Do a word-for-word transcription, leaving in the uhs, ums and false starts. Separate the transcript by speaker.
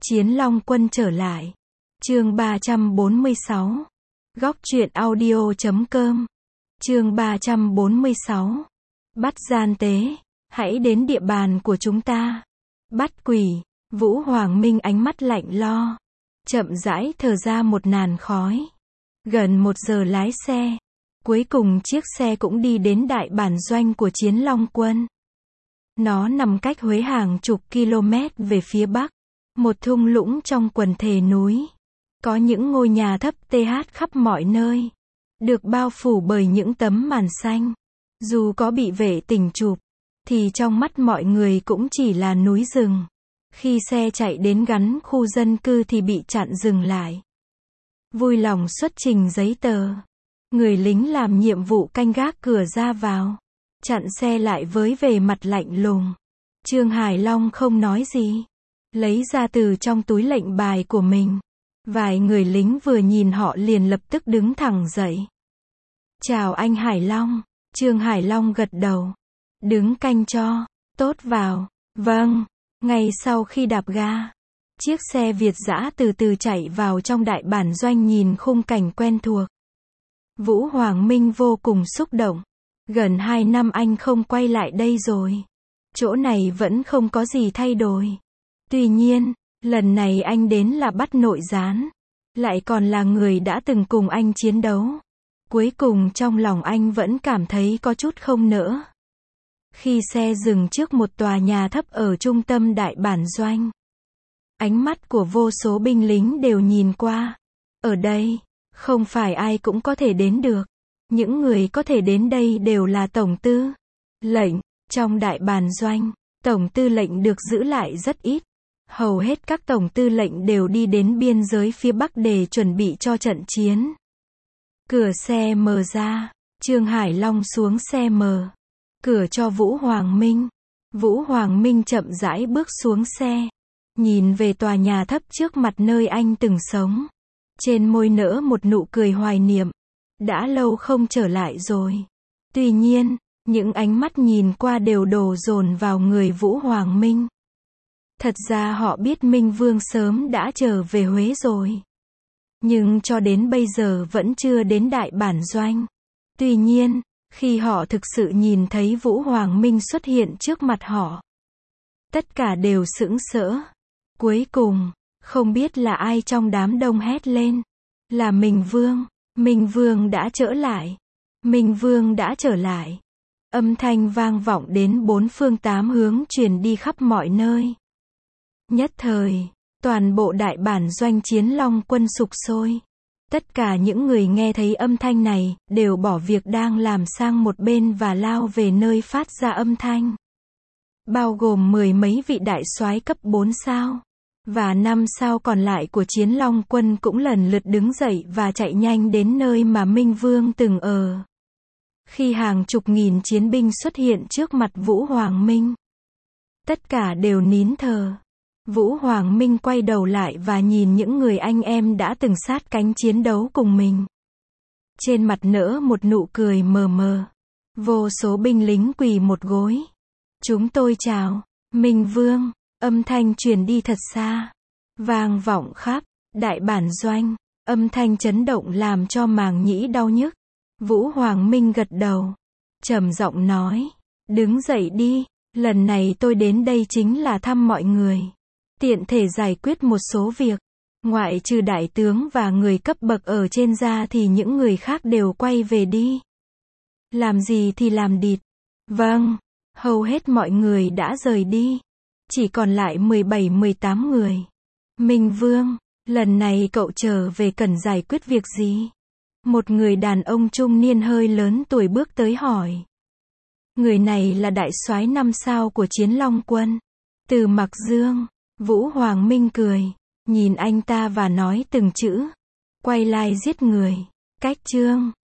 Speaker 1: Chiến Long Quân trở lại. Chương ba trăm bốn mươi sáu. Góc truyện audio chấm com. Chương ba trăm bốn mươi sáu. Bắt gian tế, hãy đến địa bàn của chúng ta. Bắt quỷ. Vũ Hoàng Minh ánh mắt lạnh lo, chậm rãi thở ra một làn khói. Gần một giờ lái xe, cuối cùng chiếc xe cũng đi đến đại bản doanh của Chiến Long Quân. Nó nằm cách Huế hàng chục km về phía bắc, một thung lũng trong quần thể núi. Có những ngôi nhà thấp th khắp mọi nơi, được bao phủ bởi những tấm màn xanh. Dù có bị vệ tinh chụp, thì trong mắt mọi người cũng chỉ là núi rừng. Khi xe chạy đến gắn khu dân cư thì bị chặn dừng lại. Vui lòng xuất trình giấy tờ. Người lính làm nhiệm vụ canh gác cửa ra vào, chặn xe lại với vẻ mặt lạnh lùng. Trương Hải Long không nói gì, lấy ra từ trong túi lệnh bài của mình. Vài người lính vừa nhìn họ liền lập tức đứng thẳng dậy. Chào anh Hải Long. Trương Hải Long gật đầu. Đứng canh cho. Tốt vào. Vâng. Ngay sau khi đạp ga, chiếc xe Việt dã từ từ chạy vào trong đại bản doanh nhìn khung cảnh quen thuộc. Vũ Hoàng Minh vô cùng xúc động. Gần hai năm anh không quay lại đây rồi. Chỗ này vẫn không có gì thay đổi. Tuy nhiên, lần này anh đến là bắt nội gián. Lại còn là người đã từng cùng anh chiến đấu. Cuối cùng trong lòng anh vẫn cảm thấy có chút không nỡ. Khi xe dừng trước một tòa nhà thấp ở trung tâm đại bản doanh, ánh mắt của vô số binh lính đều nhìn qua. Ở đây, không phải ai cũng có thể đến được. Những người có thể đến đây đều là tổng tư lệnh. Trong đại bản doanh, tổng tư lệnh được giữ lại rất ít. Hầu hết các tổng tư lệnh đều đi đến biên giới phía Bắc để chuẩn bị cho trận chiến. Cửa xe mở ra, Trương Hải Long xuống xe mở cửa cho Vũ Hoàng Minh. Vũ Hoàng Minh chậm rãi bước xuống xe, nhìn về tòa nhà thấp trước mặt nơi anh từng sống. Trên môi nở một nụ cười hoài niệm. Đã lâu không trở lại rồi. Tuy nhiên, những ánh mắt nhìn qua đều đổ dồn vào người Vũ Hoàng Minh. Thật ra họ biết Minh Vương sớm đã trở về Huế rồi. Nhưng cho đến bây giờ vẫn chưa đến đại bản doanh. Tuy nhiên, khi họ thực sự nhìn thấy Vũ Hoàng Minh xuất hiện trước mặt họ, tất cả đều sững sỡ. Cuối cùng, không biết là ai trong đám đông hét lên. Là Minh Vương. Minh Vương đã trở lại. Minh Vương đã trở lại. Âm thanh vang vọng đến bốn phương tám hướng truyền đi khắp mọi nơi. Nhất thời, toàn bộ đại bản doanh Chiến Long Quân sục sôi. Tất cả những người nghe thấy âm thanh này, đều bỏ việc đang làm sang một bên và lao về nơi phát ra âm thanh. Bao gồm mười mấy vị đại soái cấp bốn sao. Và năm sao còn lại của Chiến Long Quân cũng lần lượt đứng dậy và chạy nhanh đến nơi mà Minh Vương từng ở. Khi hàng chục nghìn chiến binh xuất hiện trước mặt Vũ Hoàng Minh, tất cả đều nín thở. Vũ Hoàng Minh quay đầu lại và nhìn những người anh em đã từng sát cánh chiến đấu cùng mình. Trên mặt nở một nụ cười mờ mờ. Vô số binh lính quỳ một gối. Chúng tôi chào, Minh Vương. Âm thanh truyền đi thật xa, vang vọng khắp đại bản doanh. Âm thanh chấn động làm cho màng nhĩ đau nhức. Vũ Hoàng Minh gật đầu, trầm giọng nói, đứng dậy đi. Lần này tôi đến đây chính là thăm mọi người, tiện thể giải quyết một số việc. Ngoại trừ đại tướng và người cấp bậc ở trên ra thì những người khác đều quay về đi. Làm gì thì làm địt. Vâng, hầu hết mọi người đã rời đi. Chỉ còn lại mười bảy mười tám người. Minh Vương, lần này cậu trở về cần giải quyết việc gì? Một người đàn ông trung niên hơi lớn tuổi bước tới hỏi. Người này là đại soái năm sao của Chiến Long Quân, Từ Mặc Dương. Vũ Hoàng Minh cười, nhìn anh ta và nói từng chữ. Quay lại giết người. Cách chương